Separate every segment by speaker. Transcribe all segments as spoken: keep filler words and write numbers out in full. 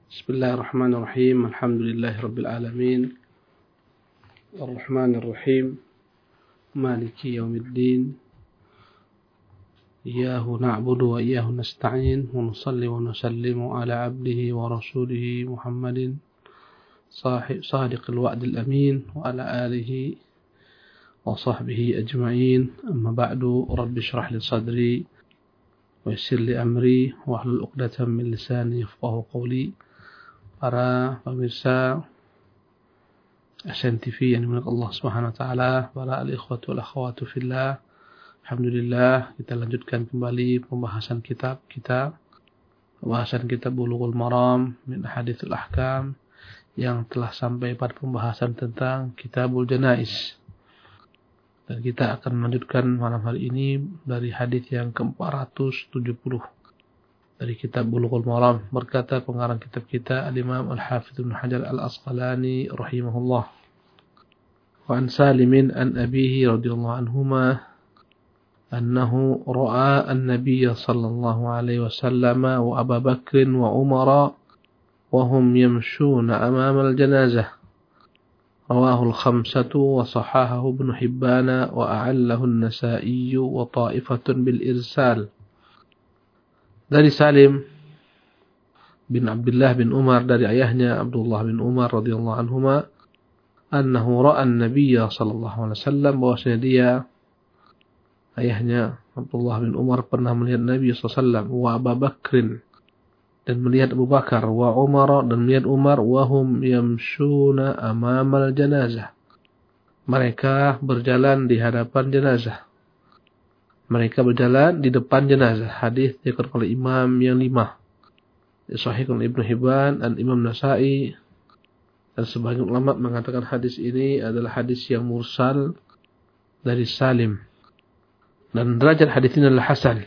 Speaker 1: Bismillahirrahmanirrahim. Alhamdulillahirabbil alamin. Arrahmanir rahim. Maliki yaumiddin. Iyyahu na'budu wa iyyahu nasta'in. Wa nusalli wa nusallimu ala 'abdihi wa rasulihi Muhammadin sahib sadiqil wa'dil amin wa ala alihi wa sahbihi ajma'in. Amma ba'du. Rabbi shrah li sadri wa yassir li amri wa hlul 'uqdatam min lisani yafqahu qawli. Para pemirsa Asyan T V yang dimiliki Allah Subhanahu wa taala, para al-ikhwatu wal akhwatu fillah. Alhamdulillah, kita lanjutkan kembali pembahasan kitab kita. Pembahasan kitab Bulughul Maram min Ahaditsul Ahkam yang telah sampai pada pembahasan tentang Kitabul Janaiz. Dan kita akan melanjutkan malam hari ini dari hadis yang ke empat ratus tujuh puluh. Dari kitab Bulughul Maram, berkata pengarang kitab kita Al-Imam Al-Hafidz Ibnu Hajar Al-Asqalani rahimahullah. Wa an Salimin an abihi radhiyallahu anhuma annahu ra'a an-nabiy sallallahu alaihi wasallam wa Abu Bakr wa Umar wa hum yamshuna amama al-janazah. Rawahu al-khamsatu wa sahahahu Ibnu Hibban wa a'allahu an-Nasa'i wa ta'ifatun bil irsal. Dari Salim bin Abdullah bin Umar, dari ayahnya Abdullah bin Umar radhiyallahu anhuma, annahu ra'a an-nabiy sallallahu alaihi wasallam, bahwasanya dia, ayahnya Abdullah bin Umar, pernah melihat Nabi sallallahu alaihi wasallam, wa Abu Bakrin, dan melihat Abu Bakar, wa Umar, dan melihat Umar, wa hum yamshuna amamal janazah, mereka berjalan di hadapan jenazah. Mereka berjalan di depan jenazah. Hadis dikutip oleh imam yang lima. Sahih oleh Ibnu Hibban dan Imam Nasa'i. Dan sebagian ulama mengatakan hadis ini adalah hadis yang mursal dari Salim. Dan derajat hadis ini adalah hasan.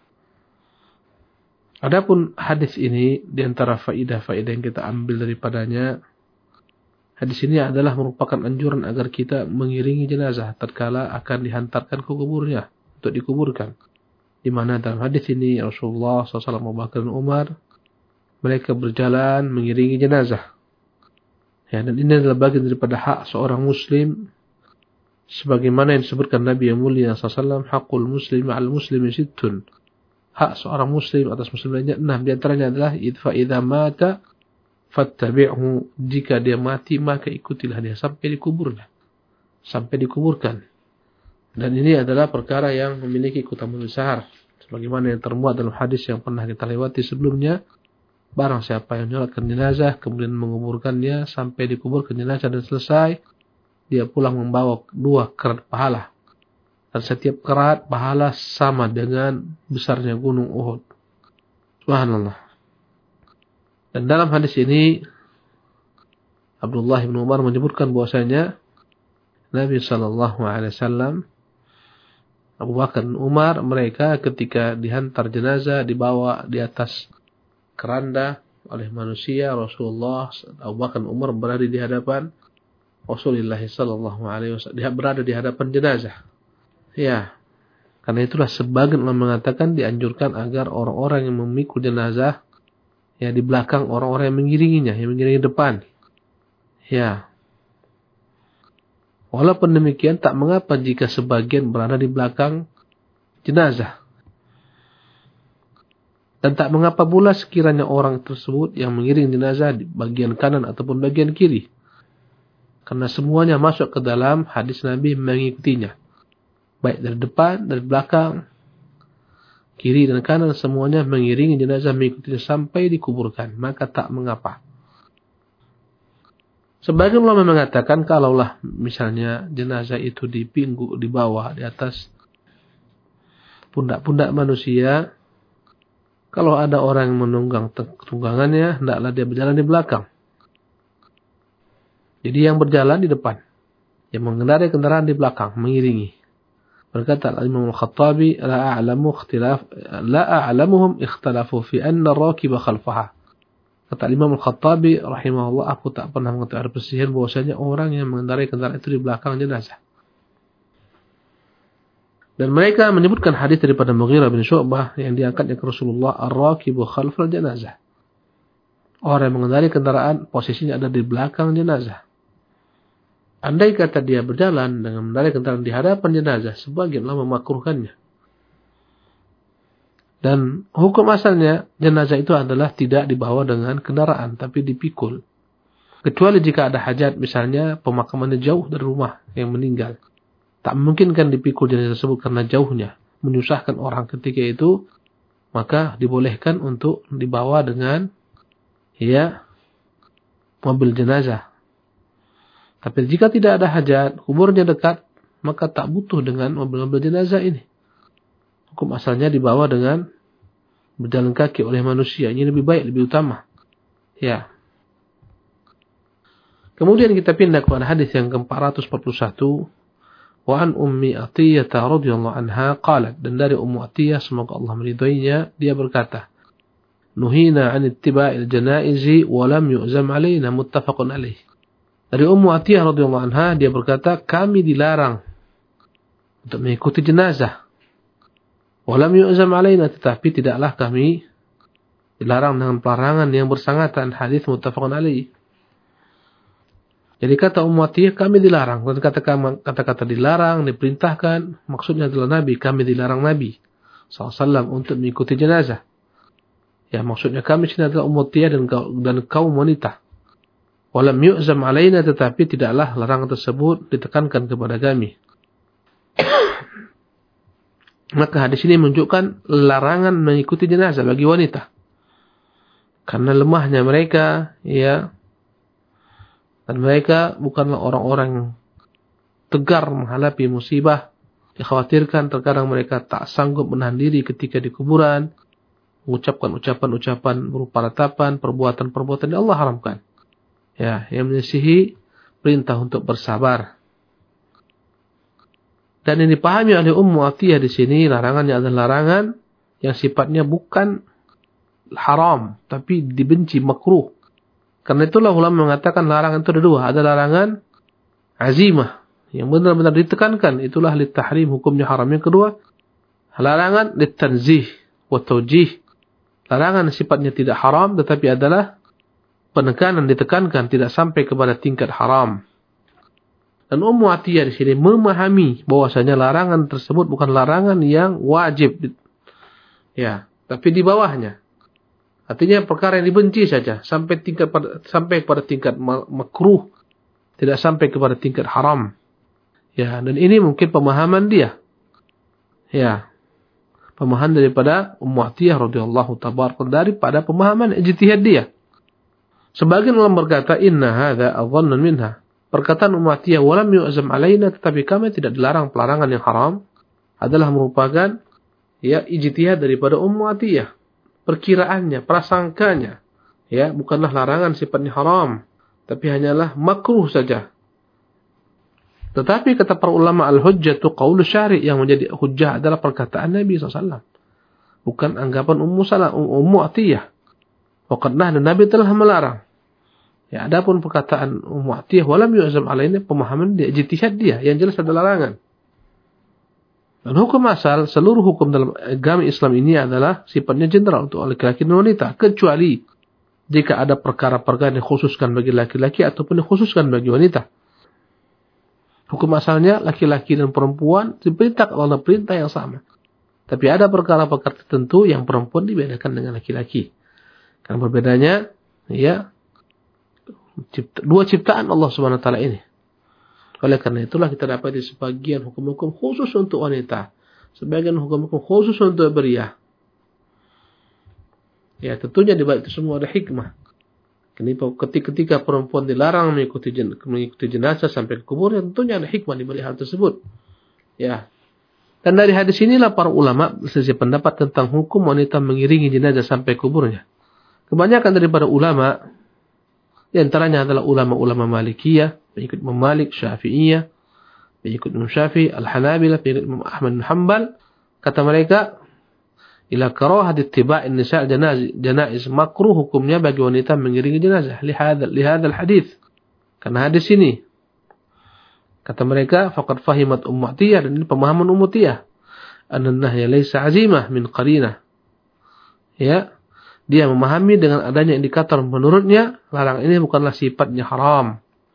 Speaker 1: Adapun hadis ini, di antara faidah-faidah yang kita ambil daripadanya, hadis ini adalah merupakan anjuran agar kita mengiringi jenazah tatkala akan dihantarkan ke kuburnya, untuk dikuburkan. Di mana dalam hadis ini Rasulullah shallallahu alaihi wasallam, Abu Bakar dan Umar, mereka berjalan mengiringi jenazah. Ya, dan ini adalah bagian daripada hak seorang muslim, sebagaimana yang disebutkan Nabi yang mulia shallallahu alaihi wasallam, hakul muslim al muslimi sittun. Hak seorang muslim atas muslim lainnya enam. Di antaranya adalah fa idza mata fattabi'hu, jika dia mati maka ikutilah dia sampai dikuburnya, sampai dikuburkan. Dan ini adalah perkara yang memiliki keutamaan besar, sebagaimana yang termuat dalam hadis yang pernah kita lewati sebelumnya. Barang siapa yang menyolatkan jenazah kemudian menguburkannya sampai dikuburkan jenazah dan selesai, dia pulang membawa dua kerat pahala, dan setiap kerat pahala sama dengan besarnya gunung Uhud. Subhanallah. Dan dalam hadis ini Abdullah bin Umar menyebutkan bahwasanya Nabi sallallahu alaihi wasallam, Abu Bakar dan Umar, mereka ketika dihantar jenazah dibawa di atas keranda oleh manusia, Rasulullah, Abu Bakar dan Umar berada di hadapan Rasulullah sallallahu alaihi wasallam, dia berada di hadapan jenazah. Ya, karena itulah sebagian ulama mengatakan dianjurkan agar orang-orang yang memikul jenazah ya di belakang orang-orang yang mengiringinya, yang mengiringi depan. Ya. Walaupun demikian, tak mengapa jika sebagian berada di belakang jenazah. Dan tak mengapa pula sekiranya orang tersebut yang mengiring jenazah di bagian kanan ataupun bagian kiri. Karena semuanya masuk ke dalam hadis Nabi mengikutinya. Baik dari depan, dari belakang, kiri dan kanan, semuanya mengiringi jenazah mengikutinya sampai dikuburkan. Maka tak mengapa. Sebagian ulama mengatakan kalaulah misalnya jenazah itu dipinggu, di bawah, di atas pundak-pundak manusia, kalau ada orang yang menunggang tunggangannya, hendaklah dia berjalan di belakang. Jadi yang berjalan di depan, yang mengendarai kendaraan di belakang, mengiringi. Berkata Al-Imam Al-Khattabi, la a'lamu ikhtilaf la a'lamuhum ikhtalafu fi anna ar-rakiba khalfaha. Kata Imam Al-Khattabi rahimahullah, aku tak pernah mengetahui ada perselisihan bahwasanya orang yang mengendarai kendaraan itu di belakang jenazah. Dan mereka menyebutkan hadis daripada Mughirah bin Syu'bah yang diangkatnya ke Rasulullah, ar-rakibu khalfal janazah. Orang yang mengendarai kendaraan posisinya ada di belakang jenazah. Andai kata dia berjalan dengan mengendarai kendaraan di hadapan jenazah, sebagian ulama memakruhkannya. Dan hukum asalnya jenazah itu adalah tidak dibawa dengan kendaraan, tapi dipikul. Kecuali jika ada hajat, misalnya pemakamannya jauh dari rumah yang meninggal. Tak memungkinkan dipikul jenazah tersebut karena jauhnya, menyusahkan orang ketika itu, maka dibolehkan untuk dibawa dengan ya mobil jenazah. Tapi jika tidak ada hajat, kuburnya dekat, maka tak butuh dengan mobil-mobil jenazah ini. Hukum asalnya dibawa dengan berjalan kaki oleh manusia. Ini lebih baik, lebih utama. Ya. Kemudian kita pindah kepada hadis yang ke empat ratus empat puluh satu. Wa an ummi Atiyah radhiyallahu anha qalat, dan dari Ummu Atiyah semoga Allah meridhoinya, dia berkata, nuhina an ittiba'il janaizi wa lam yu'zam alaina, muttafaqun alaih. Dari Ummu Atiyah radhiyallahu anha, dia berkata, kami dilarang untuk mengikuti jenazah. Wa lam yu'zam alaina, tetapi tidaklah kami dilarang dengan pelarangan yang bersangatan. Hadis muttafaqun alaih. Jadi kata Ummu Atiyah, kami dilarang. Dan kata-kata dilarang, diperintahkan, maksudnya adalah Nabi. Kami dilarang Nabi shallallahu alaihi wasallam untuk mengikuti jenazah. Ya, maksudnya kami sini adalah Ummu Atiyah dan, dan kaum wanita. Walam yu'zam alaina, tetapi tidaklah larangan tersebut ditekankan kepada kami. Maka hadis ini menunjukkan larangan mengikuti jenazah bagi wanita. Karena lemahnya mereka, ya. Dan mereka bukanlah orang-orang yang tegar menghadapi musibah. Dikhawatirkan terkadang mereka tak sanggup menahan diri ketika di kuburan, mengucapkan ucapan-ucapan berupa ratapan, perbuatan-perbuatan yang Allah haramkan. Ya, yang menyisihi perintah untuk bersabar. Dan yang dipahami oleh Ummu Atiyah di sini, larangannya adalah larangan yang sifatnya bukan haram, tapi dibenci, makruh. Karena itulah ulama mengatakan larangan itu ada dua. Ada larangan azimah, yang benar-benar ditekankan, itulah litahrim, hukumnya haram. Yang kedua, larangan litanzih wa tawjih. Larangan sifatnya tidak haram, tetapi adalah penekanan, ditekankan, tidak sampai kepada tingkat haram. Dan Ummu Atiyah di sini memahami bahwasanya larangan tersebut bukan larangan yang wajib, ya, tapi di bawahnya. Artinya perkara yang dibenci saja, sampai tingkat pada, sampai pada tingkat makruh, tidak sampai kepada tingkat haram. Ya, dan ini mungkin pemahaman dia. Ya. Pemahaman daripada Ummu Atiyah radhiyallahu tabaraka daripada pemahaman ijtihad dia. Sebagian ulama berkata, inna hadza adhannu minha. Perkataan Ummu Atiyah, walam yu'zam alaina, tetapi kami tidak dilarang pelarangan yang haram, adalah merupakan ya ijtihad daripada Ummu Atiyah. Perkiraannya, prasangkanya, ya, bukanlah larangan sifatnya haram, tapi hanyalah makruh saja. Tetapi kata para ulama, al-hujjatu qaulu syari', yang menjadi hujjah adalah perkataan Nabi shallallahu alaihi wasallam, bukan anggapan Ummu Salam, Ummu Atiyah. Waqadna, dan Nabi telah melarang. Ya, adapun perkataan Ummu Atiyah, walam yu'zam alaina, pemahaman dia, ijtihad dia, yang jelas adalah larangan. Dan hukum asal, seluruh hukum dalam agama Islam ini adalah sifatnya general untuk laki-laki dan wanita, kecuali jika ada perkara-perkara yang dikhususkan bagi laki-laki ataupun dikhususkan bagi wanita. Hukum asalnya laki-laki dan perempuan diperintahkan oleh perintah yang sama. Tapi ada perkara-perkara tertentu yang perempuan dibedakan dengan laki-laki. Karena berbedanya, ya, cipta, dua ciptaan Allah Subhanahu wa taala ini. Oleh karena itulah kita dapat di sebagian hukum-hukum khusus untuk wanita, sebagian hukum-hukum khusus untuk pria. Ya, tentunya di balik itu semua ada hikmah. Ketika perempuan dilarang mengikuti, jen, mengikuti jenazah sampai ke kuburnya, tentunya ada hikmah di balik hal tersebut. Ya. Dan dari hadis inilah para ulama berselisih pendapat tentang hukum wanita mengiringi jenazah sampai kuburnya. Kebanyakan daripada ulama, di antaranya adalah ulama-ulama Malikiyah, pengikut Imam Malik, Syafi'iyah, pengikut Imam Syafi'i, Al-Hanabilah, pengikut Imam Ahmad bin Hanbal. Kata mereka, ila karahat ittiba'in nisa' janaiz, makruh hukumnya bagi wanita mengiringi jenazah li hadzal hadis. Karena hadis ini, kata mereka, faqad fahimat Ummu Atiyah, dan ini pemahaman Ummu Atiyah, anna nahya laysa azimah min qarinah. Ya. dia memahami dengan adanya indikator menurutnya larangan ini bukanlah sifatnya haram.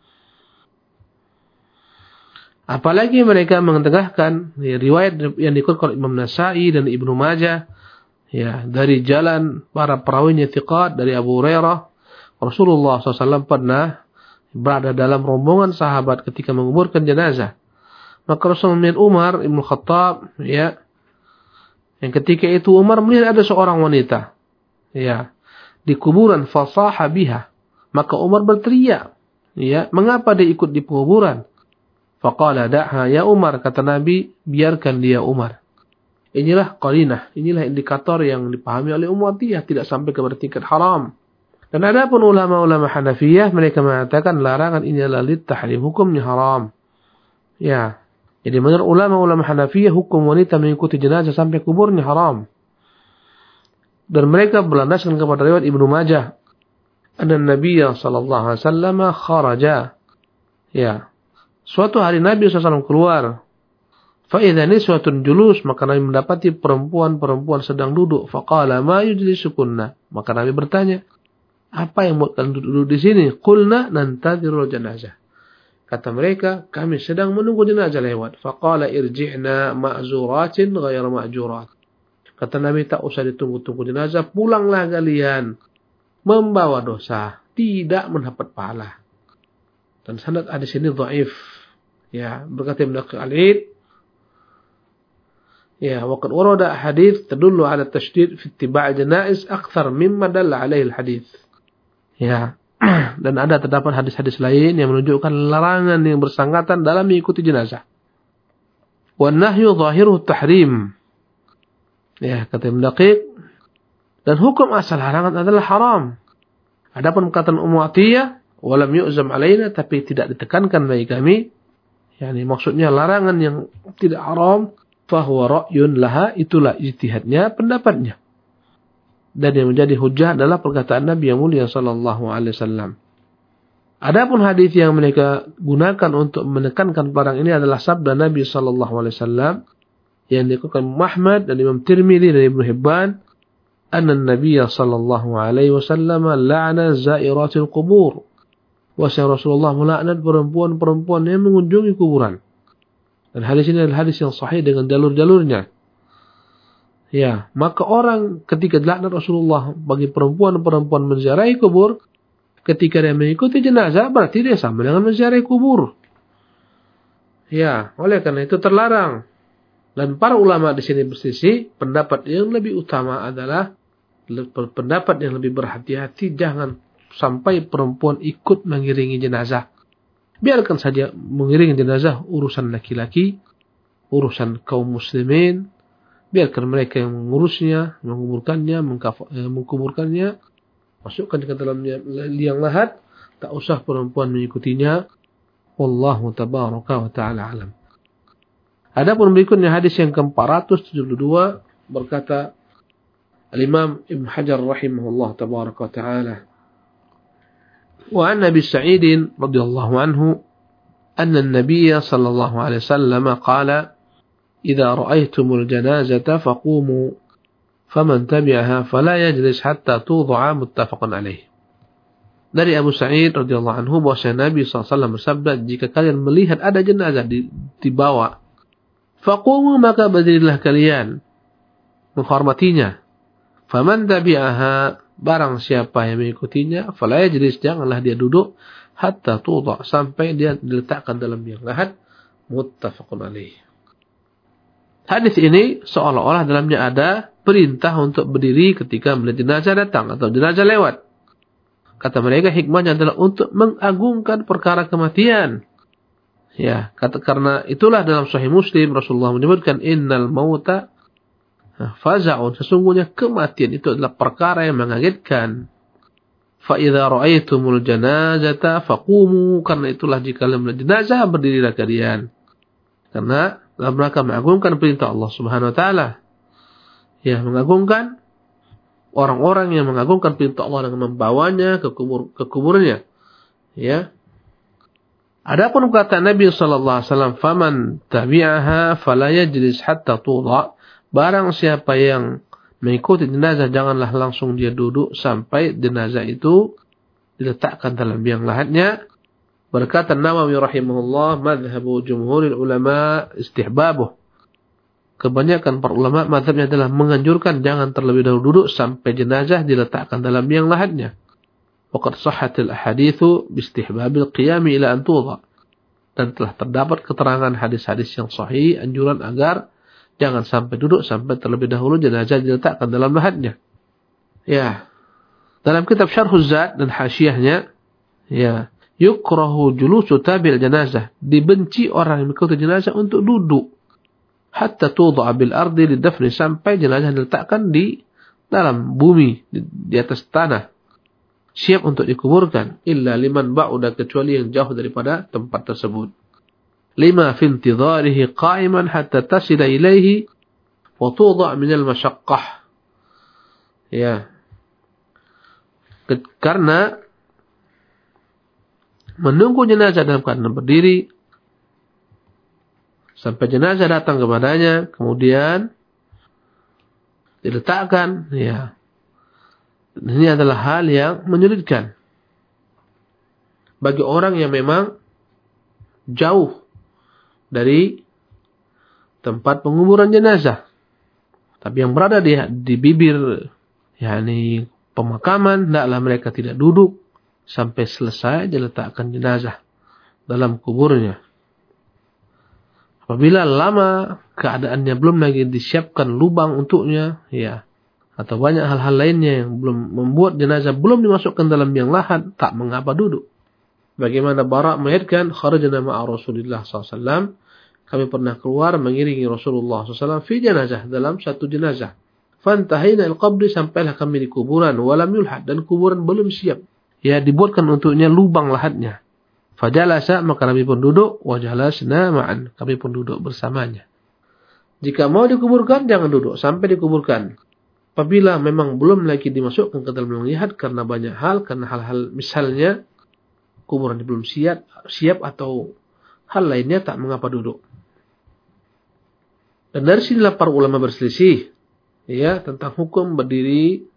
Speaker 1: Apalagi mereka mengetegahkan ya, riwayat yang dikutip oleh Imam Nasa'i dan Ibnu Majah ya, dari jalan para perawinya thiqat dari Abu Hurairah, Rasulullah shallallahu alaihi wasallam pernah berada dalam rombongan sahabat ketika menguburkan jenazah. Maka Rasulullah melihat Umar Ibn Khattab ya, yang ketika itu Umar melihat ada seorang wanita ya di kuburan, fasaha biha, maka Umar berteriak ya, mengapa dia ikut di kuburan? Faqala da'ha ya Umar, kata Nabi, biarkan dia Umar. Inilah qarinah, inilah indikator yang dipahami oleh Umayyah, tidak sampai kepada tingkat haram. Dan ada pun ulama-ulama Hanafiyah, mereka mengatakan larangan ini adalah lit-tahrim, hukumnya haram. Ya. Jadi menurut ulama-ulama Hanafiyah, hukum wanita mengikuti jenazah sampai kuburnya haram. Dan mereka berlandaskan kepada riwayat Ibnu Majah, anna Nabiya sallallahu alaihi wasallam kharaja. Ya. Suatu hari Nabi shallallahu alaihi wasallam keluar. Fa'idha niswatun julus, maka Nabi mendapati perempuan-perempuan sedang duduk. Faqala ma yujlisukunna. Maka Nabi bertanya, apa yang buat kalian duduk di sini? Qulna nantadhirul janazah. Kata mereka, kami sedang menunggu jenazah lewat. Faqala irji'na ma'zuratin ghayra ma'jurat. Kata Nabi, tak usah ditunggu-tunggu jenazah, pulanglah kalian membawa dosa, tidak mendapat pahala. Dan sanad hadis ini dhaif. Ya, berkata Ibnu Khalid, ya, waqad warada hadits tadullu ala tashdid fi ittiba' janaiz akthar mimma dalla alaihi al-hadits. Ya, dan ada terdapat hadis-hadis lain yang menunjukkan larangan yang bersangkutan dalam mengikuti jenazah. Wan nahyu zahiruhu tahrim. Ya, kata Ibnu Daqiq, dan hukum asal larangan adalah haram. Adapun perkataan Ummu Atiyah, walam yu'zam alaina, tapi tidak ditekankan bagi kami, yakni maksudnya larangan yang tidak haram, fahuwa ra'yun laha, itulah ijtihadnya, pendapatnya. Dan yang menjadi hujjah adalah perkataan Nabi yang mulia sallallahu alaihi wasallam. Adapun hadis yang mereka gunakan untuk menekankan perkara ini adalah sabda Nabi sallallahu alaihi wasallam yang dikutip Muhammad dan Imam Tirmidzi dan Ibnu Hibban, anna Nabi sallallahu alaihi wasallam la'ana zairatil qubur. Wahai Rasulullah melaknat perempuan-perempuan yang mengunjungi kuburan. Dan hadis ini adalah hadis yang sahih dengan jalur-jalurnya. Ya, maka orang ketika dilaknat Rasulullah bagi perempuan-perempuan menziarahi kubur, ketika dia mengikuti jenazah, berarti dia sama dengan menziarahi kubur. Ya, oleh karena itu terlarang. Dan para ulama di sini bersisi, pendapat yang lebih utama adalah pendapat yang lebih berhati-hati, jangan sampai perempuan ikut mengiringi jenazah. Biarkan saja mengiringi jenazah urusan laki-laki, urusan kaum muslimin. Biarkan mereka yang mengurusnya, menguburkannya, mengkuburkannya, masukkan ke dalam liang lahat. Tak usah perempuan mengikutinya. Wallahu tabaraka wa ta'ala alam. Adapun berikutnya hadis yang ke empat ratus tujuh puluh dua berkata Al-Imam Ibn Hajar rahimahullah tabaraka wa ta'ala, wa an Abi Sa'id radhiyallahu anhu anna an-nabiy sallallahu alaihi wasallam qala idza ra'aytumul janazata faqumu faman tabi'aha fala yajlis hatta tud'a, muttafaqun alaih. Dari Abu Sa'id radhiyallahu anhu bahwa Nabi sallallahu alaihi wasallam bersabda, jika kalian melihat ada jenazah dibawa, faqumu, maka berdirilah kalian menghormatinya. Faman tabi'aha, barang siapa yang mengikutinya, fala yajlis, janganlah dia duduk, hatta tudha, sampai dia diletakkan dalam liang lahat, muttafaqun alaih. Hadis ini seolah-olah dalamnya ada perintah untuk berdiri ketika melihat jenazah datang atau jenazah lewat. Kata mereka hikmahnya adalah untuk mengagungkan perkara kematian. Ya, kata karena itulah dalam Sahih Muslim Rasulullah menyebutkan innal mauta faza'un, sesungguhnya kematian itu adalah perkara yang mengagetkan. Fa idza ra'aitumul janazata faqumu, karena itulah jika kalian melihat jenazah berdirilah kalian. Karena dalam rangka mengagungkan perintah Allah Subhanahu wa taala. Ya, mengagungkan orang-orang yang mengagungkan perintah Allah dengan membawanya ke kubur ke kuburnya. Ya. Adapun kata Nabi sallallahu alaihi wasallam, "Faman tabi'aha fala yajlis hatta tudha." Barang siapa yang mengikuti jenazah, janganlah langsung dia duduk sampai jenazah itu diletakkan dalam biang lahatnya. Berkata Nawawi rahimahullah, madhabu jumhuril ulama istihbabuh. Kebanyakan para ulama madhabnya adalah menganjurkan jangan terlebih dahulu duduk sampai jenazah diletakkan dalam biang lahatnya. Waqad sahhatil ahaditsu bistihbabil qiyam ila an tudha. Dan telah terdapat keterangan hadis-hadis yang sahih anjuran agar jangan sampai duduk sampai terlebih dahulu jenazah diletakkan dalam lahatnya. Ya. Dalam kitab Syarhuz Zad dan hasyiahnya, ya, yukrahu julusu tabi'il janazah, dibenci orang yang mengikuti jenazah untuk duduk hatta tudha'a bil ardi lidafni, sampai jenazah diletakkan di dalam bumi, di, di atas tanah, siap untuk dikuburkan, illa liman ba'uda, kecuali yang jauh daripada tempat tersebut. Lima fi intidharihi qa'iman hatta tasila ilaihi wa tudha' min al-masyaqqah. Ya. Karena menunggu jenazah dalam keadaan berdiri sampai jenazah datang kepadanya, kemudian diletakkan, ya. Ini adalah hal yang menyulitkan bagi orang yang memang jauh dari tempat penguburan jenazah, tapi yang berada di, di bibir, yakni pemakaman, hendaklah mereka tidak duduk sampai selesai diletakkan jenazah dalam kuburnya. Apabila lama keadaannya belum lagi disiapkan lubang untuknya, ya, atau banyak hal-hal lainnya yang belum membuat jenazah belum dimasukkan dalam biang lahat, tak mengapa duduk. Bagaimana Bara' mengaitkan, kharajna ma'a Rasulullah sallallahu alaihi wasallam, kami pernah keluar mengiringi Rasulullah sallallahu alaihi wasallam fi jenazah, dalam satu jenazah. Fantahina al-qabri, sampailah kami di kuburan, walam yulhad, dan kuburan belum siap. Ya, dibuatkan untuknya lubang lahatnya. Fajalasa, maka Nabi pun duduk, wajalasna ma'an, kami pun duduk bersamanya. Jika mau dikuburkan, jangan duduk sampai dikuburkan. Apabila memang belum lagi dimasukkan ke dalam lihat karena banyak hal, karena hal-hal misalnya kuburan belum siap, siap atau hal lainnya, tak mengapa duduk. Dan dari sinilah para ulama berselisih, ya, tentang hukum berdiri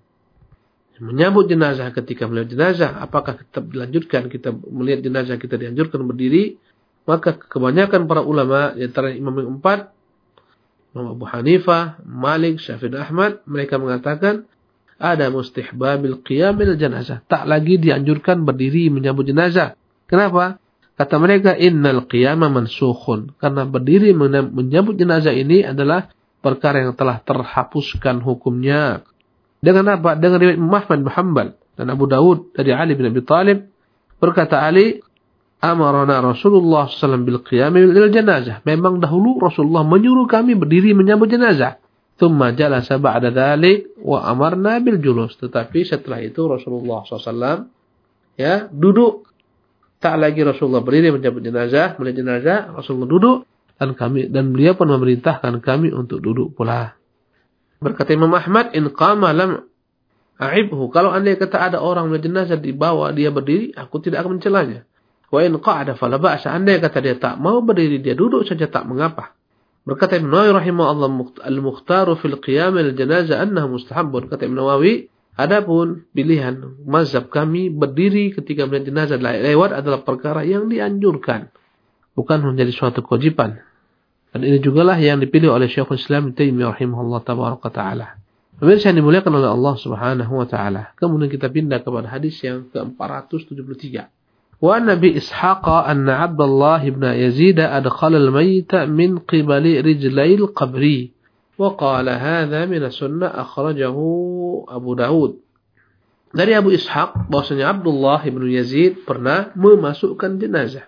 Speaker 1: menyambut jenazah ketika melihat jenazah. Apakah tetap dilanjutkan kita melihat jenazah kita dianjurkan berdiri? Maka kebanyakan para ulama, di antara imam yang empat, Imam Abu Hanifah, Malik, Syafi'i, Ahmad, mereka mengatakan ada mustihbabil qiyam bil jenazah, tak lagi dianjurkan berdiri menyambut jenazah. Kenapa? Kata mereka, innal qiyama mansukhun, karena berdiri menyambut jenazah ini adalah perkara yang telah terhapuskan hukumnya. Dengan apa? Dengan riwayat Ahmad bin Hanbal dan Abu Dawud dari Ali bin Abi Thalib, berkata Ali, amarana Rasulullah sallallahu alaihi wasallam bil qiyam lil janazah. Memang dahulu Rasulullah menyuruh kami berdiri menyambut jenazah. Tsumma jalasa ba'da dzalik wa amarna bil julus. Tetapi setelah itu Rasulullah sallallahu alaihi wasallam, ya, duduk. Tak lagi Rasulullah berdiri menyambut jenazah, melihat jenazah, Rasulullah duduk, dan kami dan beliau pun memerintahkan kami untuk duduk pula. Berkata Imam Ahmad, in qama lam a'ibhu. Kalau andai kata ada orang melihat jenazah dibawa dia berdiri, aku tidak akan mencelanya. Wa in qa'ada fala ba'sa. Andai kata dia tak mau berdiri, dia duduk saja, tak mengapa. Berkata Ibnu Nawawi rahimahullah, al-mukhtaru fil qiyam al-janazah annahu mustahabbun. Kata Ibnu Nawawi, adapun pilihan mazhab kami berdiri ketika melihat jenazah lewat adalah perkara yang dianjurkan, bukan menjadi suatu kewajiban. Dan ini jugalah yang dipilih oleh Syekhul Islam Ibnu Taimiyah rahimahullah tabaraka taala. Pemirsa yang dimuliakan oleh Allah Subhanahu wa taala. Kemudian kita pindah kepada hadis yang ke empat ratus tujuh puluh tiga. Wa Nabi Ishaq anna Abdullah ibn Yazid adkhala al-mayt min qibali rijlail qabri wa qala hadha min as-sunnah akhrajahu Abu Dawud. Dari Abu Ishaq bahwasanya Abdullah ibn Yazid pernah memasukkan jenazah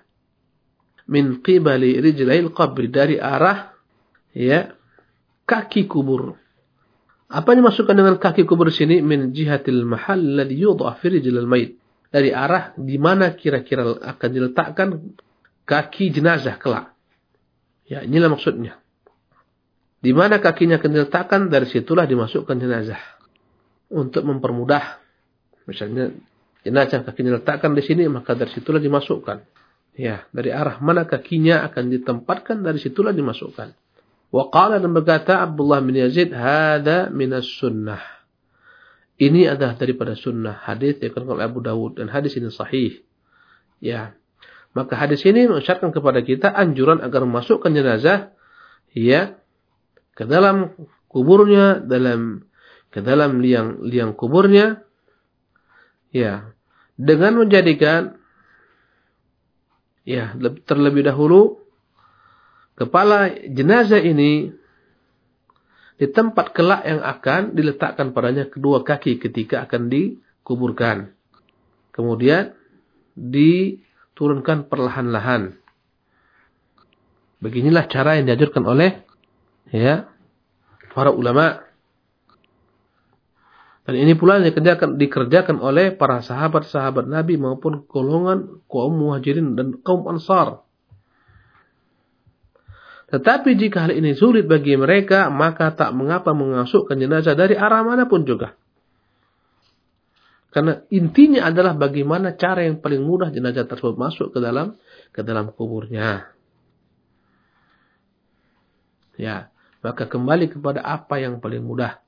Speaker 1: min qibali rijlail qabri, dari arah, ya, kaki kubur. Apa yang dimasukkan dengan kaki kubur sini? Min jihatil mahal alladhi yudha fi rijlil mayit, dari arah di mana kira-kira akan diletakkan kaki jenazah kelak. Ya, inilah maksudnya. Di mana kakinya akan diletakkan, dari situlah dimasukkan jenazah. Untuk mempermudah, misalnya jenazah kakinya diletakkan di sini, maka dari situlah dimasukkan. Ya, dari arah mana kakinya akan ditempatkan, dari situlah dimasukkan. Wa qala, dan berkata Abdullah bin Yazid, hadza minas sunnah. Ini adalah daripada sunnah. Hadis yang dikeluarkan oleh Abu Dawud, dan hadis ini sahih. Ya. Maka hadis ini mengisyaratkan kepada kita anjuran agar memasukkan jenazah ya ke dalam kuburnya, dalam ke dalam liang liang kuburnya, ya, dengan menjadikan ya terlebih dahulu kepala jenazah ini di tempat kelak yang akan diletakkan padanya kedua kaki ketika akan dikuburkan. Kemudian diturunkan perlahan-lahan. Beginilah cara yang diajarkan oleh ya para ulama. Dan ini pula yang dikerjakan, dikerjakan oleh para sahabat-sahabat Nabi maupun golongan kaum muhajirin dan kaum ansar. Tetapi jika hal ini sulit bagi mereka, maka tak mengapa memasukkan jenazah dari arah manapun juga. Karena intinya adalah bagaimana cara yang paling mudah jenazah tersebut masuk ke dalam ke dalam kuburnya. Ya, maka kembali kepada apa yang paling mudah.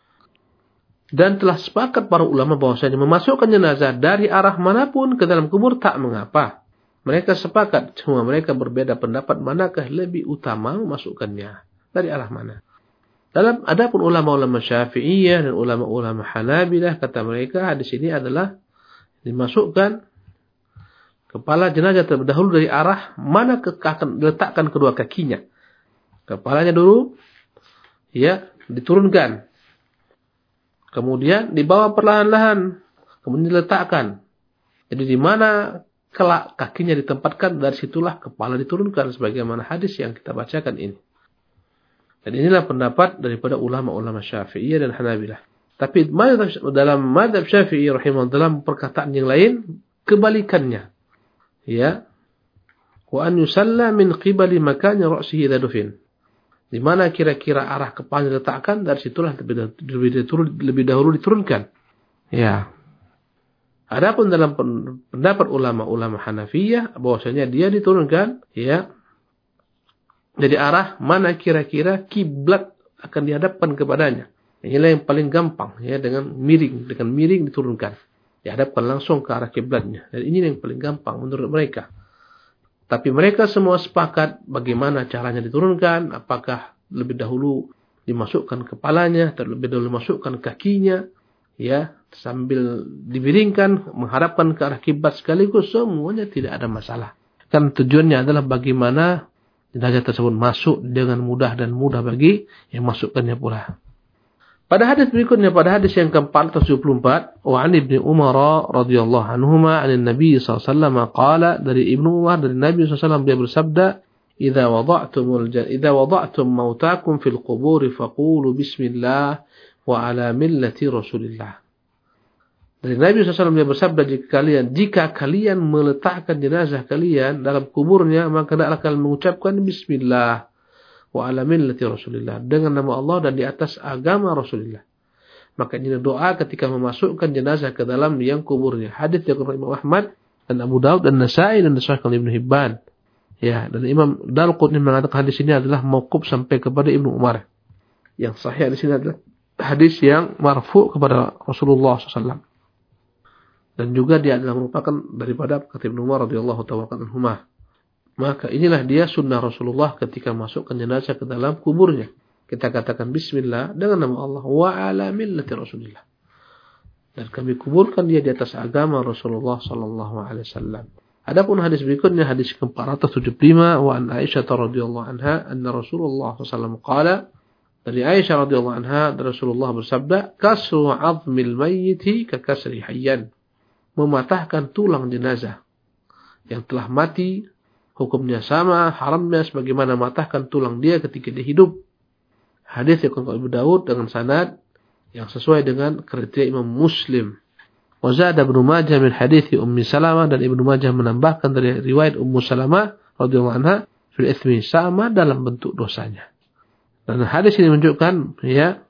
Speaker 1: Dan telah sepakat para ulama bahwasanya memasukkan jenazah dari arah manapun ke dalam kubur tak mengapa. Mereka sepakat, cuma mereka berbeda pendapat manakah lebih utama memasukkannya, dari arah mana. Dalam adapun ulama-ulama Syafi'iyah dan ulama-ulama Hanabilah, kata mereka hadis ini adalah dimasukkan kepala jenazah terlebih dahulu dari arah mana akan diletakkan kedua kakinya. Kepalanya dulu ya diturunkan. Kemudian dibawa perlahan-lahan, kemudian diletakkan. Jadi di mana kelak kakinya ditempatkan, dari situlah kepala diturunkan sebagaimana hadis yang kita bacakan ini. Dan inilah pendapat daripada ulama-ulama Syafi'iyah dan Hanabilah. Tapi dalam mazhab Syafi'i rahimahullah, dalam perkataan yang lain kebalikannya. Ya. Wa an yusalla min qibali makani ra'sihi idza dufin. Di mana kira-kira arah kepala diletakkan, dari situlah lebih, lebih, lebih dahulu diturunkan. Ya. Adapun dalam pendapat ulama-ulama Hanafiyah bahwasanya dia diturunkan ya dari arah mana kira-kira kiblat akan dihadapkan kepadanya. Inilah yang paling gampang ya, dengan miring, dengan miring diturunkan. Dihadapkan langsung ke arah kiblatnya. Dan ini yang paling gampang menurut mereka. Tapi mereka semua sepakat bagaimana caranya diturunkan, apakah lebih dahulu dimasukkan kepalanya, terlebih dahulu dimasukkan kakinya, ya, sambil dibiringkan menghadapkan ke arah kiblat sekaligus, semuanya tidak ada masalah. Kan tujuannya adalah bagaimana jenazah tersebut masuk dengan mudah dan mudah bagi yang masukkannya pula. Pada hadis berikutnya, pada hadis yang ke-empat ratus tujuh puluh empat, wa an Ibnu Umar radhiyallahu anhuma 'an Nabi sallallahu alaihi wasallam qala, dari Ibnu Umar dari Nabi sallallahu alaihi wasallam dia bersabda, "Idza wada'tumul idza wada'tum mautakum fil qubur faqulu bismillah wa ala millati Rasulillah." Dari Nabi sallallahu alaihi wasallam dia bersabda, jika kalian jika kalian meletakkan jenazah kalian dalam kuburnya, maka hendaklah kalian mengucapkan bismillah wa ala millati Rasulillah, dengan nama Allah dan di atas agama Rasulullah. Maka ini doa ketika memasukkan jenazah ke dalam liang kuburnya. Hadis yang diriwayatkan Imam Ahmad dan Abu Daud dan Nasa'i dan disahihkan Ibnu Hibban. Ya, dan Imam Darqutni mengatakan hadis ini adalah mauquf sampai kepada Ibnu Umar. Yang sahih di sini adalah hadis yang marfu kepada Rasulullah sallallahu alaihi wasallam. Dan juga dia adalah merupakan daripada kata Ibnu Umar radhiyallahu ta'ala anhuma. Maka inilah dia sunnah Rasulullah ketika masukkan jenazah ke dalam kuburnya. Kita katakan bismillah dengan nama Allah wa ala millati Rasulillah. Dan kami kuburkan dia di atas agama Rasulullah sallallahu alaihi wasallam. Adapun hadis berikutnya, hadis ke empat ratus tujuh puluh lima, wa an Aisyah radhiyallahu anha anna Rasulullah sallallahu alaihi wasallam qala, dari Aisyah radhiyallahu anha, Rasulullah bersabda, kasru 'azmil mayyiti ka kasri hayyan. Mematahkan tulang jenazah yang telah mati hukumnya sama, haramnya sebagaimana matahkan tulang dia ketika dia hidup. Hadis yang diriwayatkan Abu Daud dengan sanad yang sesuai dengan kriteria Imam Muslim. Wa zada Ibnu Majah min hadits Ummi Salamah, dan Ibnu Majah menambahkan dari riwayat Ummu Salamah radhiyallahu anha fil itsmi, sama dalam bentuk dosanya. Dan hadis ini menunjukkan ya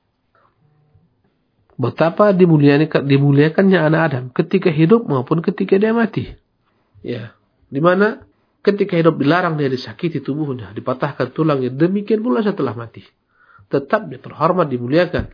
Speaker 1: betapa dimuliakan dimuliakannya anak Adam ketika hidup maupun ketika dia mati. Ya, di mana
Speaker 2: ketika hidup dilarang dia disakiti tubuhnya, dipatahkan tulangnya, demikian pula setelah mati. Tetap dia terhormat, dimuliakan.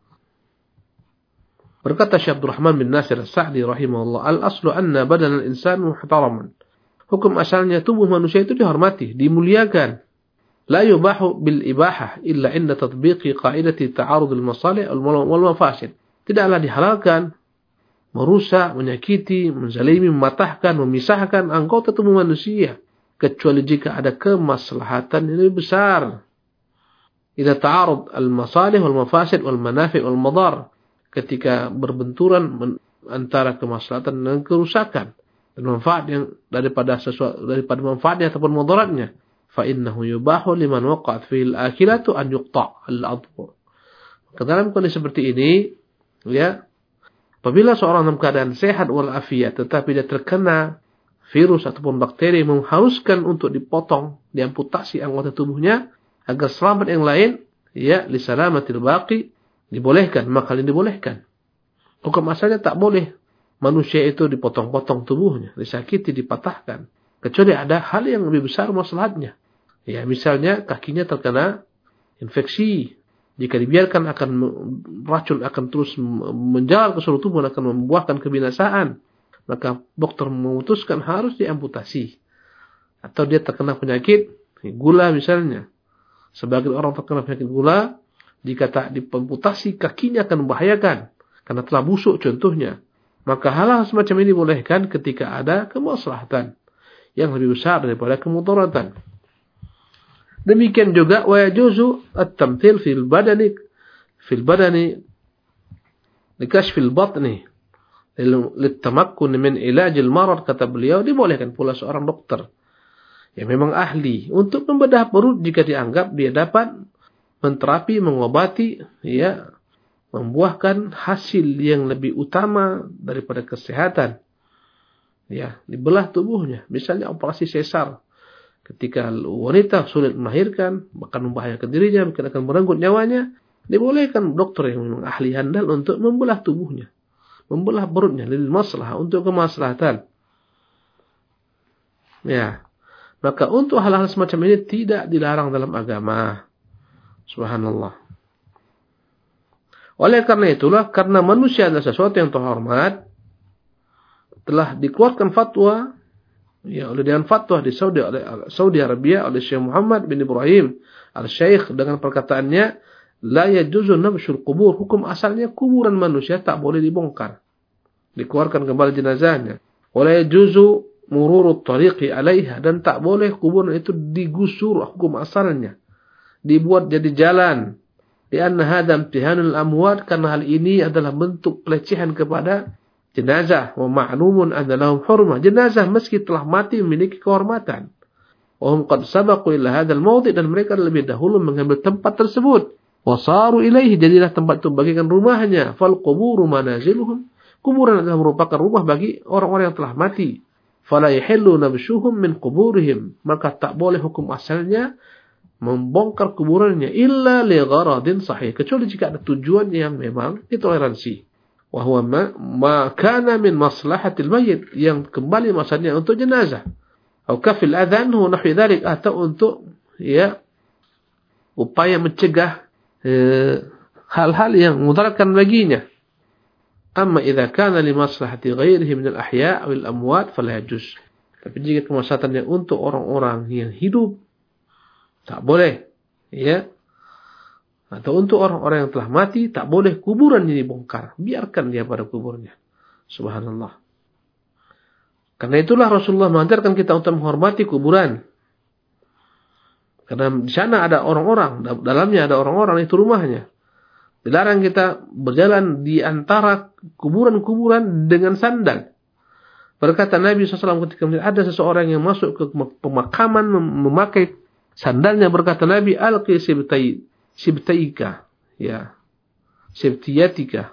Speaker 2: Berkata Syekh Abdurrahman bin Nasir As-Sa'di rahimahullah, al-aslu anna badan al-insan muhtaraman. Hukum asalnya tubuh manusia itu dihormati, dimuliakan. La yubahu bil ibahah illa inda tatbiqi qaidati ta'arud al-masalih wal mafasid. Tidaklah dihalalkan merusak, menyakiti, menzalimi, mematahkan, memisahkan anggota tubuh manusia kecuali jika ada kemaslahatan yang lebih besar. Idza ta'arud al-masalih wal mafasid wal manafi' wal madar. Ketika berbenturan antara kemaslahatan dan kerusakan dan manfaat yang daripada sesuatu daripada manfaatnya ataupun mudaratnya, fa innahu yubahu liman waqa'at fihi al-akilatu an yuqta' al-adbu. Dalam kondisi seperti ini, ya, apabila seorang dalam keadaan sehat wal afiat tetapi dia terkena virus ataupun bakteri mengharuskan untuk dipotong, diamputasi anggota tubuhnya agar selamat yang lain, ya, li salamatil baqi, dibolehkan, maka ini dibolehkan. Hukum asalnya tak boleh manusia itu dipotong-potong tubuhnya, disakiti, dipatahkan, kecuali ada hal yang lebih besar maslahatnya. Ya, misalnya kakinya terkena infeksi, jika dibiarkan akan racun akan terus menjalar ke seluruh tubuh, akan membuahkan kebinasaan, maka dokter memutuskan harus diamputasi. Atau dia terkena penyakit gula misalnya, sebagian orang terkena penyakit gula, jika tak diamputasi kakinya akan membahayakan karena telah busuk contohnya. Maka hal-hal semacam ini bolehkan ketika ada kemaslahatan yang lebih besar daripada kemudaratan. Demikian juga wa yajuzu at-tamthil fil badani fil badani likashfil batni litamakkun min ilaj al-marad, kata beliau, dibolehkan pula seorang dokter yang memang ahli untuk membedah perut jika dianggap dia dapat menterapi, mengobati, ya, membuahkan hasil yang lebih utama daripada kesehatan. Ya, dibelah tubuhnya, misalnya operasi sesar. Ketika wanita sulit melahirkan, bahkan membahayakan dirinya, bahkan akan merenggut nyawanya, dibolehkan dokter yang memang ahli handal untuk membelah tubuhnya, membelah perutnya, lil maslahah, untuk kemaslahatan. Ya, maka untuk hal-hal semacam ini tidak dilarang dalam agama. Subhanallah. Oleh karena itulah, karena manusia adalah sesuatu yang terhormat, telah dikeluarkan fatwa, ya, oleh dengan fatwa di Saudi, oleh Saudi Arabia, oleh Syekh Muhammad bin Ibrahim Al-Syeikh, dengan perkataannya, la yajuzu nabshul qubur. Hukum asalnya kuburan manusia tak boleh dibongkar, dikeluarkan kembali jenazahnya. Wa la yajuzu mururut tariqi alaiha, dan tak boleh kuburan itu digusur. Hukum asalnya dibuat jadi jalan. Lianna hadha imtihanul amwat, karena hal ini adalah bentuk pelecehan kepada jenazah. Wa ma'lumun anna lahum hurmah. Jenazah meski telah mati memiliki kehormatan. Wa hum qad sabaqu ila hadzal mawdi', dan mereka lebih dahulu mengambil tempat tersebut. Wa saru ilaihi, jadilah tempat itu bagikan rumahnya. Fal quburu manaziluhum, kuburan adalah merupakan rumah bagi orang-orang yang telah mati. Fala yahillu nabshuhum min quburihim, maka tak boleh hukum asalnya membongkar kuburannya illa li gharadin sahih, kecuali jika ada tujuan yang memang ditoleransi. Wa huwa ma, ma kana min maslahatil mayyit, yang kembali maksudnya untuk jenazah. Atau kafil adhan hu nahwi dzalik, atau untuk, ya, upaya mencegah eh, hal-hal yang mudaratkan baginya. Amma idza kana li maslahati ghairihi min al-ahya' wal amwat fala yajuz. Tapi jika kemaslahatannya untuk orang-orang yang hidup, tak boleh, ya. Atau untuk orang-orang yang telah mati, tak boleh kuburan ini dibongkar, biarkan dia pada kuburnya. Subhanallah. Karena itulah Rasulullah mengajarkan kita untuk menghormati kuburan. Karena di sana ada orang-orang, dalamnya ada orang-orang, itu rumahnya. Dilarang kita berjalan di antara kuburan-kuburan dengan sandal. Berkata Nabi shallallahu alaihi wasallam ketika ada seseorang yang masuk ke pemakaman memakai sandalnya, berkata Nabi, alqi sibtai sibtaika, ya, sibtiyatika,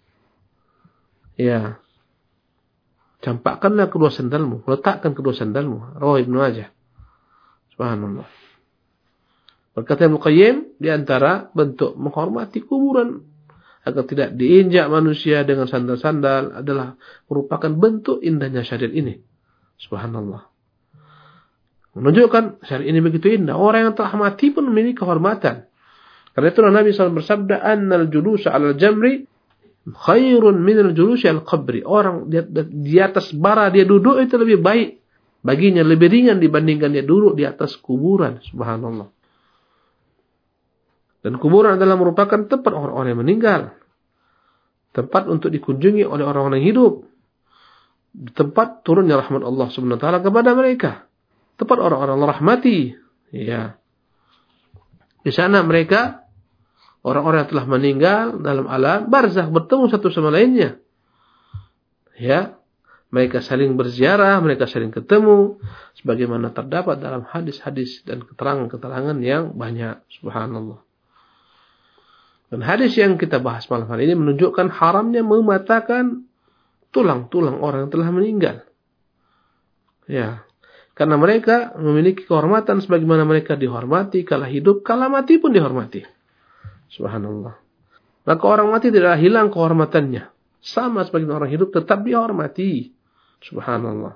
Speaker 2: ya, campakkanlah kedua sandalmu, letakkan kedua sandalmu. Rawahu Ibnu Majah. Subhanallah. Berkata Ibnu Qayyim, di antara bentuk menghormati kuburan agar tidak diinjak manusia dengan sandal-sandal adalah merupakan bentuk indahnya syariat ini. Subhanallah. Menunjukkan syariat ini begitu indah. Orang yang telah mati pun memiliki kehormatan. Karena itulah Nabi shallallahu alaihi wasallam bersabda, "Annal julusa 'alal jamri khairun minal julusi 'alal qabri." Orang di, di atas bara dia duduk itu lebih baik baginya, lebih ringan dibandingkan dia duduk di atas kuburan. Subhanallah. Dan kuburan adalah merupakan tempat orang-orang yang meninggal. Tempat untuk dikunjungi oleh orang-orang yang hidup. Tempat turunnya rahmat Allah Subhanahu wa taala kepada mereka. Tempat orang-orang Allah rahmati. Ya. Di sana mereka orang-orang yang telah meninggal dalam alam barzakh bertemu satu sama lainnya. Ya. Mereka saling berziarah, mereka saling ketemu sebagaimana terdapat dalam hadis-hadis dan keterangan-keterangan yang banyak. Subhanallah. Dan hadis yang kita bahas malam hari ini menunjukkan haramnya mematakan tulang-tulang orang yang telah meninggal. Ya. Karena mereka memiliki kehormatan sebagaimana mereka dihormati kala hidup, kala mati pun dihormati. Subhanallah. Maka orang mati tidak hilang kehormatannya. Sama sebagai orang hidup tetap dihormati. Subhanallah.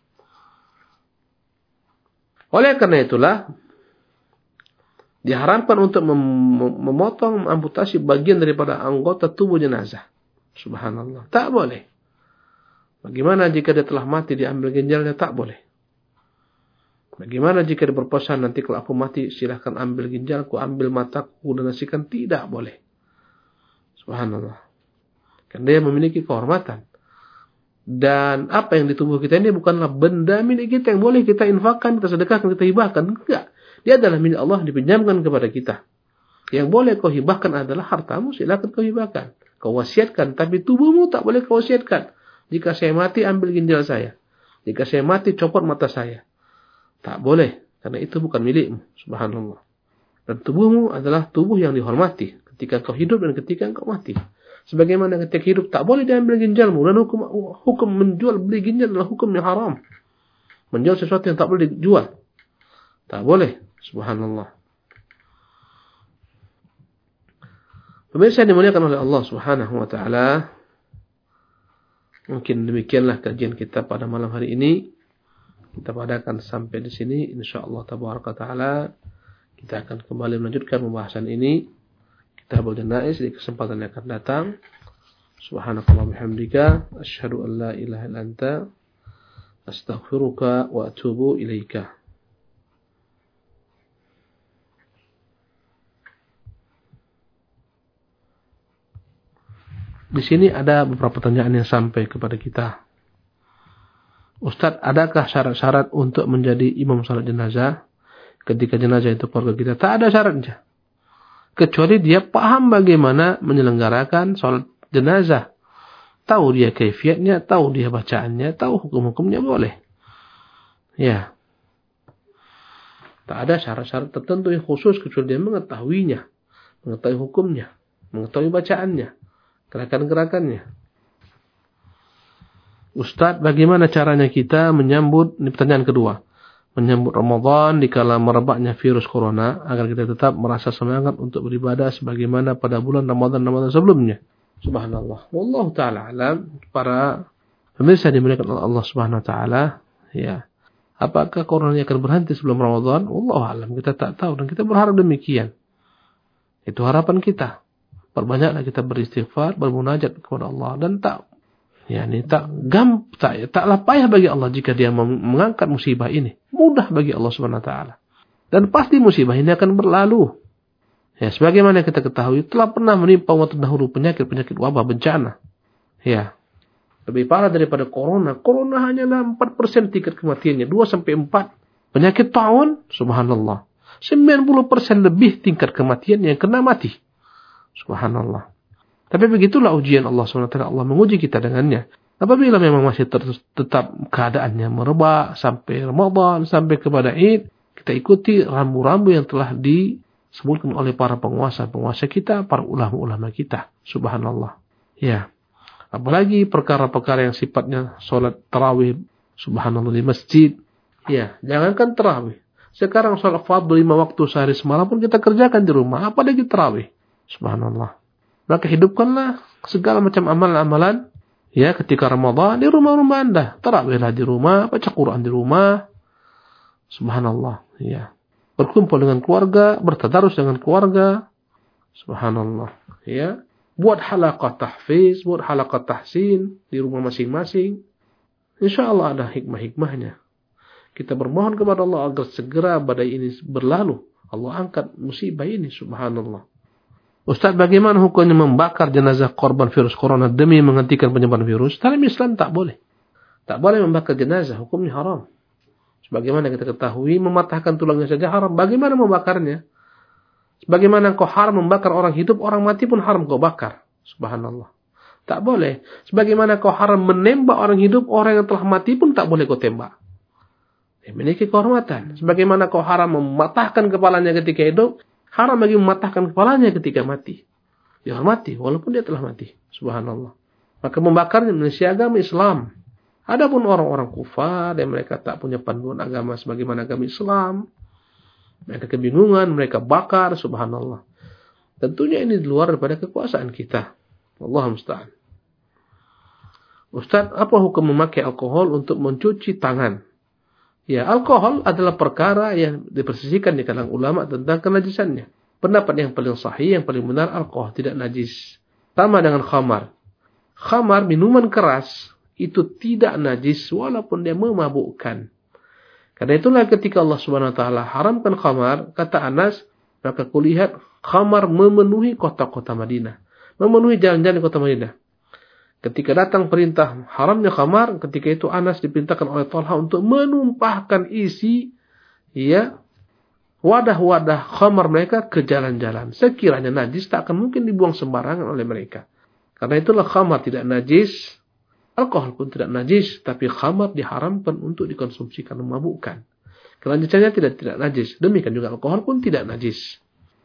Speaker 2: Oleh karena itulah diharamkan untuk mem- memotong, amputasi bagian daripada anggota tubuh jenazah. Subhanallah. Tak boleh. Bagaimana jika dia telah mati diambil ginjalnya? Tak boleh. Bagaimana jika dia berpesan, nanti kalau aku mati silahkan ambil ginjalku, ambil mataku, donasikan? Tidak boleh. Subhanallah. Karena dia memiliki kehormatan. Dan apa yang di tubuh kita ini bukanlah benda milik kita yang boleh kita infakkan, kita sedekahkan, kita hibahkan. Enggak. Dia adalah milik Allah, dipinjamkan kepada kita. Yang boleh kau hibahkan adalah hartamu, silakan kau hibahkan. Kau wasiatkan, tapi tubuhmu tak boleh kau wasiatkan. Jika saya mati, ambil ginjal saya. Jika saya mati, copot mata saya. Tak boleh, karena itu bukan milikmu. Subhanallah. Dan tubuhmu adalah tubuh yang dihormati ketika kau hidup dan ketika kau mati. Sebagaimana ketika hidup tak boleh diambil ginjalmu, dan hukum hukum menjual beli ginjal adalah hukum yang haram. Menjual sesuatu yang tak boleh dijual, tak boleh. Subhanallah. Pemirsa yang dimuliakan oleh Allah Subhanahu wa taala, mungkin demikianlah kajian kita pada malam hari ini. Kita padakan sampai di sini. Insyaallah tabaraka taala kita akan kembali melanjutkan pembahasan ini. Kitabul Janaiz di kesempatan yang akan datang. Subhanakallah bihamdika asyhadu an la ilaha illa anta astaghfiruka wa atubu ilaika. Di sini ada beberapa pertanyaan yang sampai kepada kita. Ustadz, adakah syarat-syarat untuk menjadi imam salat jenazah ketika jenazah itu keluarga kita? Tak ada syaratnya. Kecuali dia paham bagaimana menyelenggarakan salat jenazah. Tahu dia kaifiatnya, tahu dia bacaannya, tahu hukum-hukumnya, boleh. Ya. Tak ada syarat-syarat tertentu yang khusus kecuali dia mengetahuinya, mengetahui hukumnya, mengetahui bacaannya, gerakan-gerakannya. Ustadz, bagaimana caranya kita menyambut, ini pertanyaan kedua, menyambut Ramadan dikala merebaknya virus corona agar kita tetap merasa semangat untuk beribadah sebagaimana pada bulan Ramadan-Ramadan sebelumnya? Subhanallah. Wallahu ta'ala alam. Para pemirsa dimuliakan oleh Allah Subhanahu wa ta'ala, ya. Apakah corona akan berhenti sebelum Ramadan? Wallahu alam. Kita tak tahu dan kita berharap demikian. Itu harapan kita. Perbanyaklah kita beristighfar, bermunajat kepada Allah, dan tak yakni tak gam tak taklah payah bagi Allah jika dia mengangkat musibah ini. Mudah bagi Allah Subhanahu wa taala. Dan pasti musibah ini akan berlalu. Ya, sebagaimana kita ketahui telah pernah menimpa umat terdahulu penyakit-penyakit wabah bencana. Ya. Lebih parah daripada corona. Corona hanyalah empat persen tingkat kematiannya, dua sampai empat. Penyakit taun, subhanallah, sembilan puluh persen lebih tingkat kematian yang kena mati. Subhanallah. Tapi begitulah ujian Allah subhanahu wa taala. Allah menguji kita dengannya. Apabila memang masih ter- tetap keadaannya merebak sampai Ramadan, sampai kepada Id, kita ikuti rambu-rambu yang telah disebutkan oleh para penguasa-penguasa kita, para ulama-ulama kita. Subhanallah. Ya. Apalagi perkara-perkara yang sifatnya sholat tarawih, subhanallah, di masjid. Ya, jangankan tarawih. Sekarang sholat fardhu lima waktu sehari semalam pun kita kerjakan di rumah. Apalagi tarawih. Subhanallah. Maka hidupkanlah segala macam amalan-amalan ya ketika Ramadan di rumah-rumah Anda. Tarawihlah di rumah, baca Quran di rumah. Subhanallah, ya. Berkumpul dengan keluarga, bertadarus dengan keluarga. Subhanallah, ya. Buat halaqah tahfiz, buat halaqah tahsin di rumah masing-masing. Insya Allah ada hikmah-hikmahnya. Kita bermohon kepada Allah agar segera badai ini berlalu. Allah angkat musibah ini, subhanallah. Ustaz, bagaimana hukumnya membakar jenazah korban virus corona demi menghentikan penyebaran virus? Dalam Islam tak boleh. Tak boleh membakar jenazah, hukumnya haram. Sebagaimana kita ketahui, mematahkan tulangnya saja haram. Bagaimana membakarnya? Sebagaimana kau haram membakar orang hidup, orang mati pun haram kau bakar. Subhanallah. Tak boleh. Sebagaimana kau haram menembak orang hidup, orang yang telah mati pun tak boleh kau tembak. Dia memiliki kehormatan. Sebagaimana kau haram mematahkan kepalanya ketika hidup, haram bagi mematahkan kepalanya ketika mati. Dihormati walaupun dia telah mati. Subhanallah. Maka membakarnya menjadi agama Islam. Adapun orang-orang kufar dan mereka tak punya panduan agama sebagaimana agama Islam, mereka kebingungan, mereka bakar, subhanallah. Tentunya ini di luar daripada kekuasaan kita. Allahumma musta'an. Ustaz, apa hukum memakai alkohol untuk mencuci tangan? Ya, alkohol adalah perkara yang dipersisikan di kalangan ulama tentang kenajisannya. Pendapat yang paling sahih, yang paling benar, alkohol tidak najis. Sama dengan khamar. Khamar, minuman keras, itu tidak najis walaupun dia memabukkan. Karena itulah ketika Allah Subhanahu wa taala haramkan khamar, kata Anas, maka kulihat khamar memenuhi kota-kota Madinah, memenuhi jalan-jalan kota Madinah. Ketika datang perintah haramnya khamar, ketika itu Anas diperintahkan oleh Talha untuk menumpahkan isi ya wadah-wadah khamar mereka ke jalan-jalan. Sekiranya najis tak akan mungkin dibuang sembarangan oleh mereka. Karena itulah khamar tidak najis, alkohol pun tidak najis, tapi khamar diharamkan untuk dikonsumsi karena memabukkan. Kelanjutannya tidak tidak najis. Demikian juga alkohol pun tidak najis.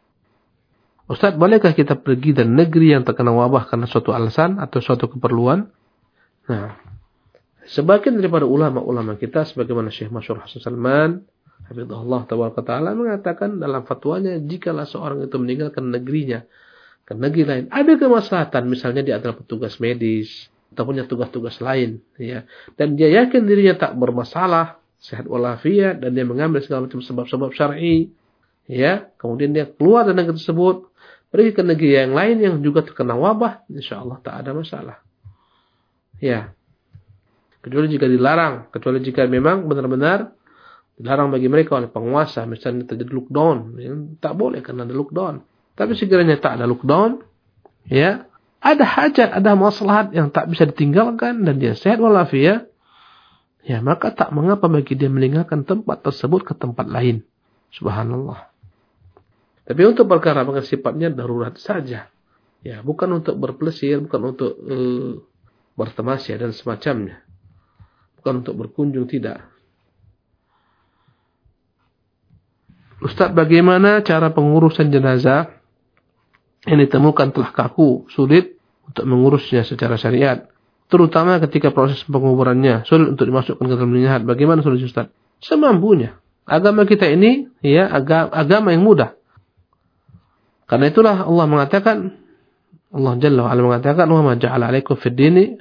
Speaker 2: Ustaz, bolehkah kita pergi dari negeri yang terkena wabah karena suatu alasan atau suatu keperluan? Nah, sebagian daripada ulama-ulama kita, sebagaimana Syekh Masyhur Hasan Salman, hafizahullah ta'ala, mengatakan dalam fatwanya, jikalau seorang itu meninggalkan negerinya ke negeri lain, ada kemaslahatan, misalnya dia adalah petugas medis, atau punya tugas-tugas lain, ya, dan dia yakin dirinya tak bermasalah, sehat walafiat, dan dia mengambil segala macam sebab-sebab syar'i, ya, kemudian dia keluar dari negeri tersebut, pergi ke negeri yang lain yang juga terkena wabah, insya Allah tak ada masalah. Ya. Kecuali jika dilarang. Kecuali jika memang benar-benar dilarang bagi mereka oleh penguasa. Misalnya terjadi lockdown. Ya, tak boleh karena ada lockdown. Tapi sekiranya tak ada lockdown, ya, ada hajat, ada maslahat yang tak bisa ditinggalkan dan dia sehat walafiat, ya, maka tak mengapa bagi dia meninggalkan tempat tersebut ke tempat lain. Subhanallah. Tapi untuk perkara yang sifatnya darurat saja, ya, bukan untuk berpelesir, bukan untuk uh, bertemasya dan semacamnya, bukan untuk berkunjung, tidak. Ustaz, bagaimana cara pengurusan jenazah yang ditemukan telah kaku, sulit untuk mengurusnya secara syariat, terutama ketika proses penguburannya sulit untuk dimasukkan ke dalam nihat? Bagaimana solusi, Ustaz? Semampunya. Agama kita ini, ya, agama, agama yang mudah. Karena itulah Allah mengatakan, Allah Jalla wa'ala mengatakan, wa ma ja'ala 'alaikum fid dini,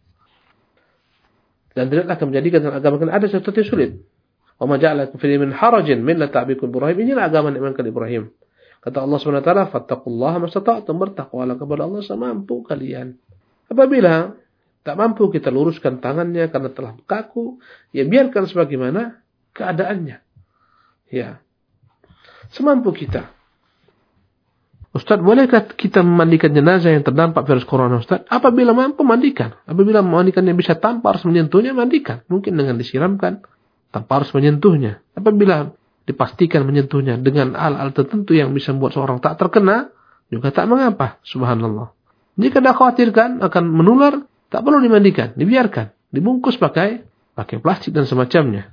Speaker 2: dan tidaklah akan menjadikan dalam agama kalian ada sesuatu yang sulit. Wa ma ja'ala 'alaikum fid dini min harajin millata abikum Ibrahim. Inilah agama Nabi Ibrahim. Kata Allah Subhanahu wa taala, fattaqullaha mastata'tum, bertakwalah kepada Allah semampu kalian. Apabila tak mampu kita luruskan tangannya karena telah kaku, ya biarkan sebagaimana keadaannya. Ya. Semampu kita. Ustaz, bolehkah kita memandikan jenazah yang terdampak virus corona, Ustaz? Apabila mampu, mandikan. Apabila memandikannya bisa tanpa harus menyentuhnya, mandikan. Mungkin dengan disiramkan, tanpa harus menyentuhnya. Apabila dipastikan menyentuhnya dengan alat-alat tertentu yang bisa membuat seorang tak terkena, juga tak mengapa. Subhanallah. Jika dikhawatirkan akan menular, tak perlu dimandikan. Dibiarkan. Dibungkus pakai pakai plastik dan semacamnya.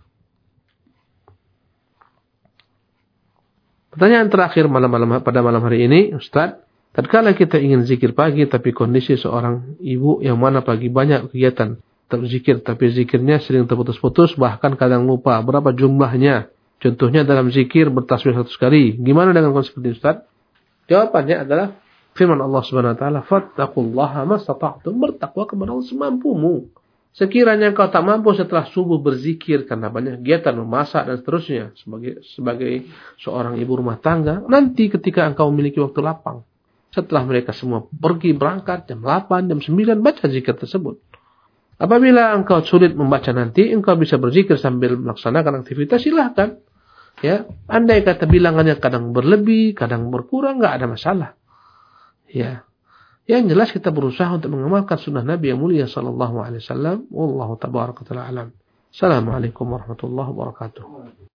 Speaker 2: Pertanyaan terakhir malam-malam pada malam hari ini, Ustaz, tatkala kita ingin zikir pagi tapi kondisi seorang ibu yang mana pagi banyak kegiatan berzikir tapi zikirnya sering terputus-putus, bahkan kadang lupa berapa jumlahnya. Contohnya dalam zikir bertasbih seratus kali. Gimana dengan konsep ini, Ustaz? Jawabannya adalah firman Allah Subhanahu wa taala, fattaqullaha mastata'tum, bertakwa kepada Allah semampumu. Sekiranya engkau tak mampu setelah subuh berzikir karena banyak kegiatan memasak dan seterusnya sebagai sebagai seorang ibu rumah tangga, nanti ketika engkau memiliki waktu lapang, setelah mereka semua pergi berangkat jam delapan, jam sembilan, baca zikir tersebut. Apabila engkau sulit membaca nanti, engkau bisa berzikir sambil melaksanakan aktivitas, silahkan. Ya, andai kata bilangannya kadang berlebih, kadang berkurang, nggak ada masalah. Ya, yang jelas kita berusaha untuk mengamalkan sunnah Nabi yang mulia sallallahu alaihi wasallam. Wallahu tabaraka wa ta'ala alam. Assalamualaikum warahmatullahi wabarakatuh.